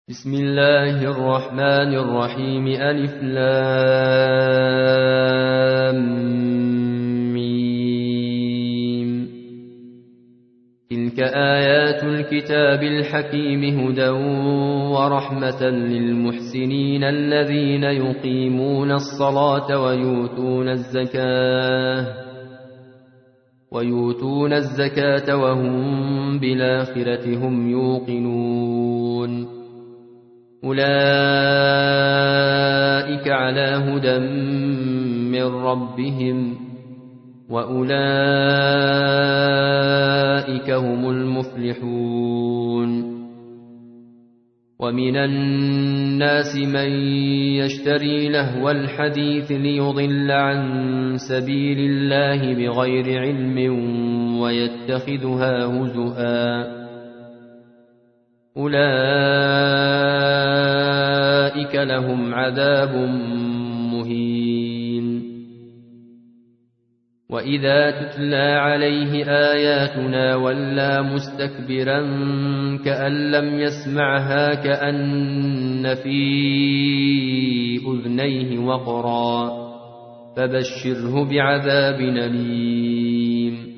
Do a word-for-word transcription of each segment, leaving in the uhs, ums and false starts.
بسم الله الرحمن الرحيم ألف لام ميم. تلك آيات الكتاب الحكيم هدى ورحمة للمحسنين الذين يقيمون الصلاة ويؤتون الزكاة ويؤتون الزكاة وهم بالآخرة هم يوقنون. أولئك على هدى من ربهم وأولئك هم المفلحون. ومن الناس من يشتري لهو الحديث ليضل عن سبيل الله بغير علم ويتخذها هزؤا. أولئك لهم عذاب مهين. وإذا تتلى عليه آياتنا ولى مستكبرا كأن لم يسمعها كأن في أذنيه وقرا فبشره بعذاب أليم.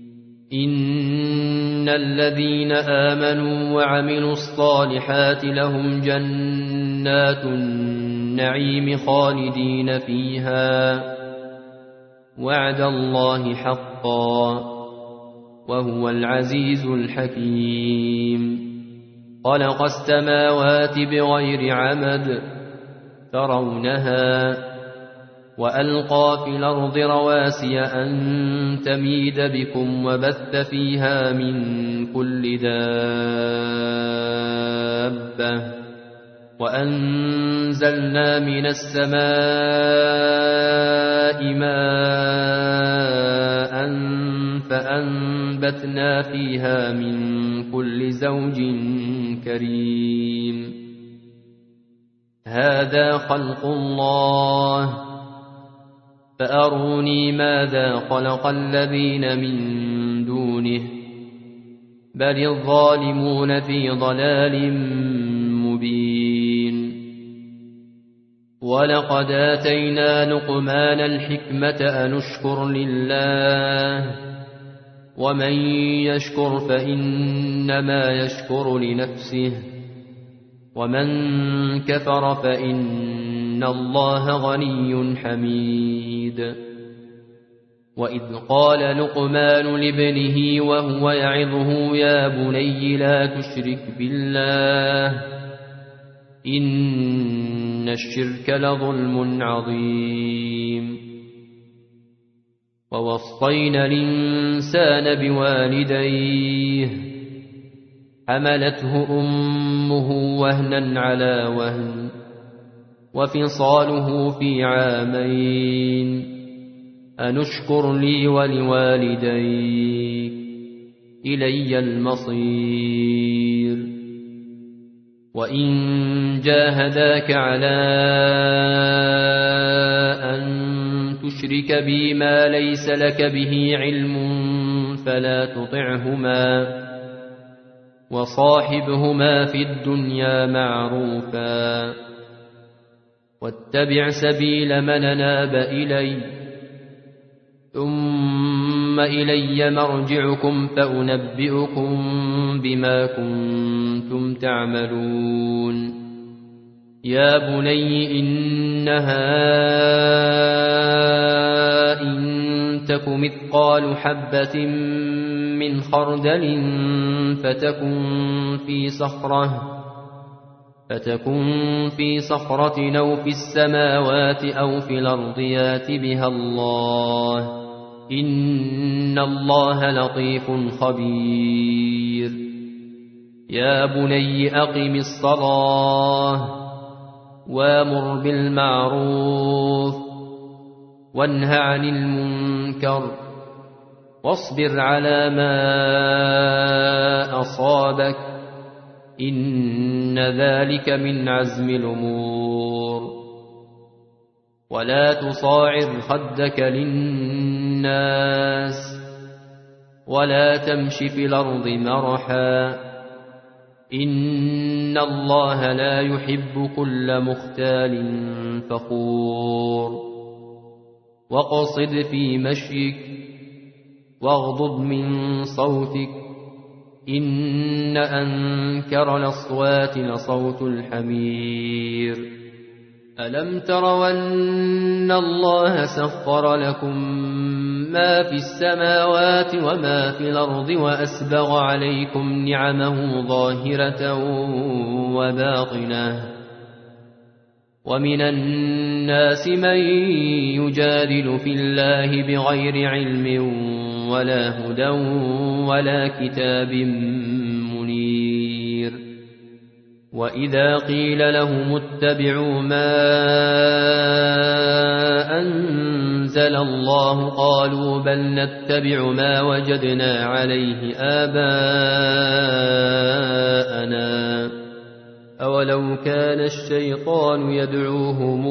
إن الذين آمنوا وعملوا الصالحات لهم جنات النعيم خالدين فيها وعد الله حقا وهو العزيز الحكيم. خلق السماوات بغير عمد ترونها وألقى في الأرض رواسي أن تميد بكم وبث فيها من كل دابة وأنزلنا من السماء ماء فأنبتنا فيها من كل زوج كريم. هذا خلق الله فأروني ماذا خلق الذين من دونه بل الظالمون في ضلال مبين. ولقد آتينا لقمان الحكمة أن اشكر لله ومن يشكر فإنما يشكر لنفسه ومن كفر فإن الله غني حميد. وإذ قال لقمان لابنه وهو يعظه يا بني لا تشرك بالله إن الشرك لظلم عظيم. ووصينا الإنسان بوالديه حملته أمه وهنا على وهن وفصاله في عامين أن اشكر لي ولوالديك إلي المصير. وإن جاهداك على أن تشرك بي ما ليس لك به علم فلا تطعهما وصاحبهما في الدنيا معروفا واتبع سبيل من أناب إلي ثم إلي مرجعكم فأنبئكم بما كنتم تعملون. يا بني إنها إن تك مثقال حبة من خردل فتكن في صخرة فتكن في صخرة أو في السماوات أو في الأرض يات بها الله إن الله لطيف خبير. يا بني أقم الصلاة وامر بالمعروف وانه عن المنكر واصبر على ما أصابك إن ذلك من عزم الأمور. ولا تصاعر خدك للناس ولا تمش في الأرض مرحا إن الله لا يحب كل مختال فخور واقصد في مشيك واغضض من صوتك إن أنكر الأصوات لصوت الحمير ألم تروا أن الله سخر لكم ما في السماوات وما في الأرض وأسبغ عليكم نعمه ظاهرة وباطنة ومن الناس من يجادل في الله بغير علم ولا هدى ولا كتاب منير وإذا قيل لهم اتبعوا ما أنزل الله قالوا بل نتبع ما وجدنا عليه آباءنا أولو كان الشيطان يدعوهم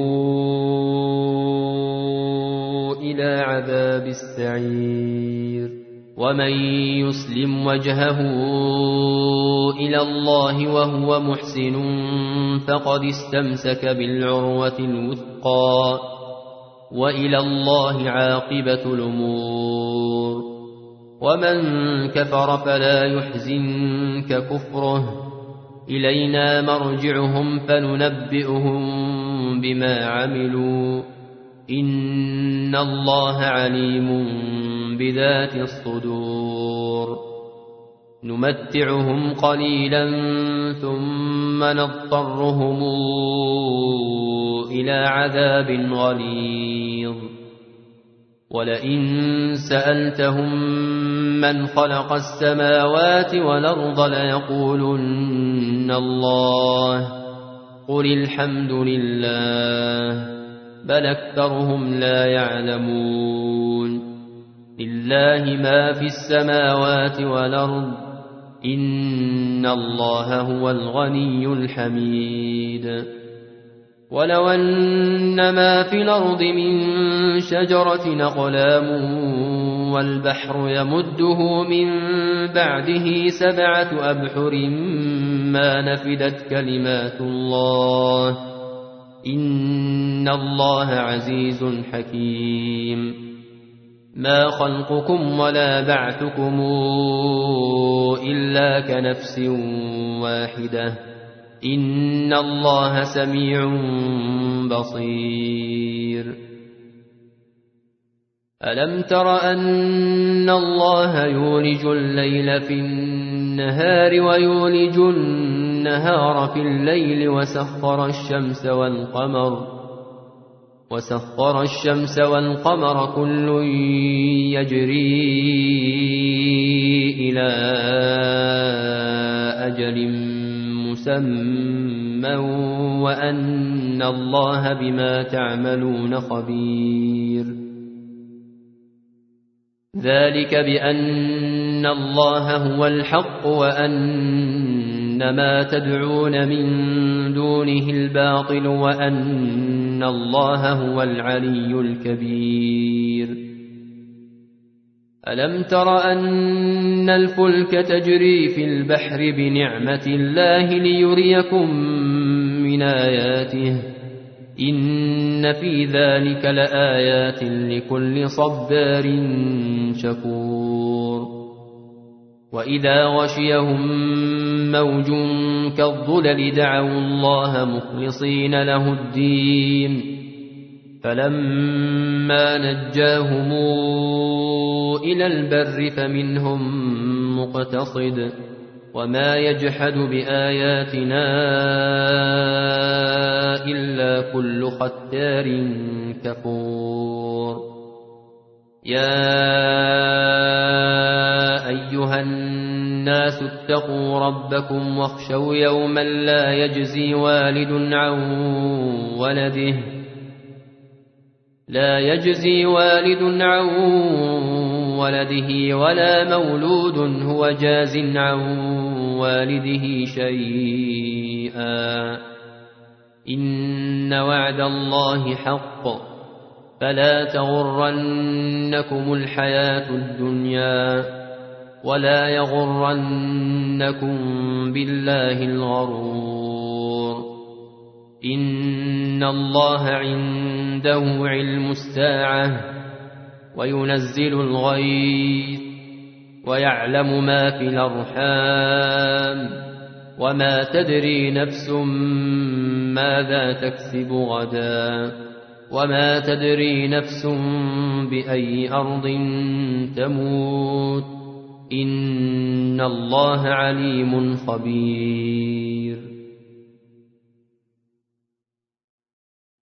إلى عذاب السعير ومن يسلم وجهه إلى الله وهو محسن فقد استمسك بالعروة الوثقى وإلى الله عاقبة الأمور ومن كفر فلا يحزنك كفره إلينا مرجعهم فننبئهم بما عملوا إن الله عليم بذات الصدور نمتعهم قليلا ثم نضطرهم إلى عذاب غليظ ولئن سألتهم من خلق السماوات والأرض ليقولن الله قل الحمد لله بل أكثرهم لا يعلمون لله ما في السماوات والأرض إن الله هو الغني الحميد ولو أن ما في الأرض من شجرة أقلام والبحر يمده من بعده سبعة أبحر ما نفدت كلمات الله إن الله عزيز حكيم ما خلقكم ولا بعثكم إلا كنفس واحدة إن الله سميع بصير ألم تر أن الله يولج الليل في النهار ويولج النهار في الليل وسخر الشمس والقمر وسخر الشمس والقمر كل يجري إلى أجل مسمى وأن الله بما تعملون خبير ذلك بأن الله هو الحق وأن ما تدعون من دونه الباطل وأن الله هو العلي الكبير ألم تر أن الفلك تجري في البحر بنعمة الله ليريكم من آياته إن في ذلك لآيات لكل صبار شكور وإذا غشيهم موج كالظلل دعوا الله مخلصين له الدين فلما نجاهم إلى البر فمنهم مقتصد وما يجحد بآياتنا إلا كل ختار كفور يا أيها الناس اتقوا ربكم واخشوا يوما لا يجزي والد عن ولده لا يجزي والد عن ولده ولا مولود هو جاز عن والده شيئا إن وعد الله حق فلا تغرنكم الحياة الدنيا ولا يغرنكم بالله الغرور إن الله عنده علم الساعة وينزل الغيث ويعلم ما في الأرحام وما تدري نفس ماذا تكسب غدا وما تدري نفس بأي أرض تموت إن الله عليم خبير